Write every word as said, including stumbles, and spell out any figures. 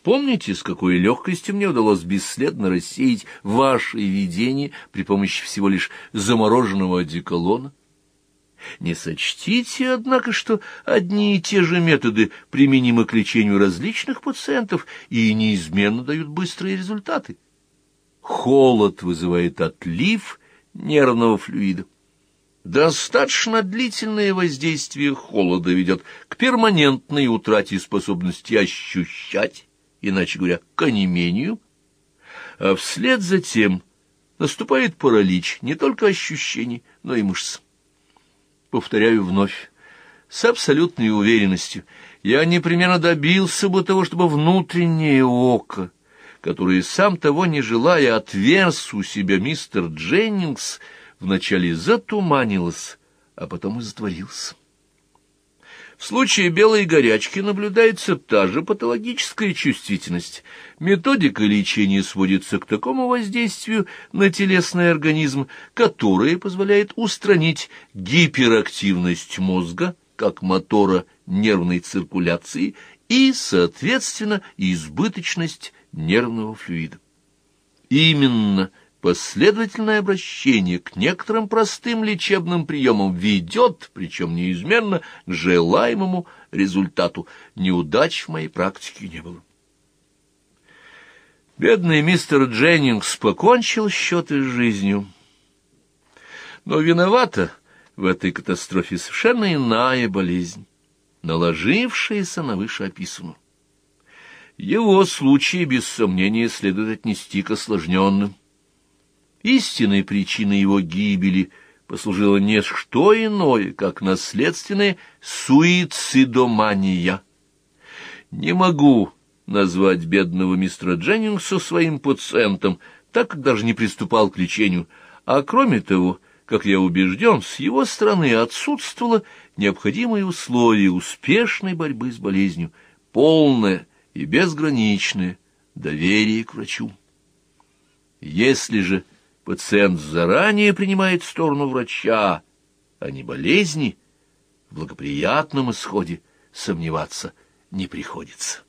Вспомните, с какой легкостью мне удалось бесследно рассеять ваши видения при помощи всего лишь замороженного одеколона. Не сочтите, однако, что одни и те же методы применимы к лечению различных пациентов и неизменно дают быстрые результаты. Холод вызывает отлив нервного флюида. Достаточно длительное воздействие холода ведет к перманентной утрате способности ощущать, иначе говоря, к онемению, а вслед за тем наступает паралич не только ощущений, но и мышц. Повторяю вновь, с абсолютной уверенностью, я непременно добился бы того, чтобы внутреннее око, которое, сам того не желая, отверз у себя мистер Дженнингс, вначале затуманилось, а потом и затворилось. В случае белой горячки наблюдается та же патологическая чувствительность. Методика лечения сводится к такому воздействию на телесный организм, которое позволяет устранить гиперактивность мозга, как мотора нервной циркуляции, и, соответственно, избыточность нервного флюида. Именно последовательное обращение к некоторым простым лечебным приемам ведет, причем неизменно, к желаемому результату. Неудач в моей практике не было. Бедный мистер Дженнингс покончил счеты с жизнью. Но виновата в этой катастрофе совершенно иная болезнь, наложившаяся на вышеописанную. Его случай, без сомнения, следует отнести к осложненным. Истинной причиной его гибели послужило не что иное, как наследственная суицидомания. Не могу назвать бедного мистера Дженнингса своим пациентом, так как даже не приступал к лечению, а кроме того, как я убежден, с его стороны отсутствовало необходимые условия успешной борьбы с болезнью, полное и безграничное доверие к врачу. Если же пациент заранее принимает сторону врача, а не болезни, в благоприятном исходе сомневаться не приходится.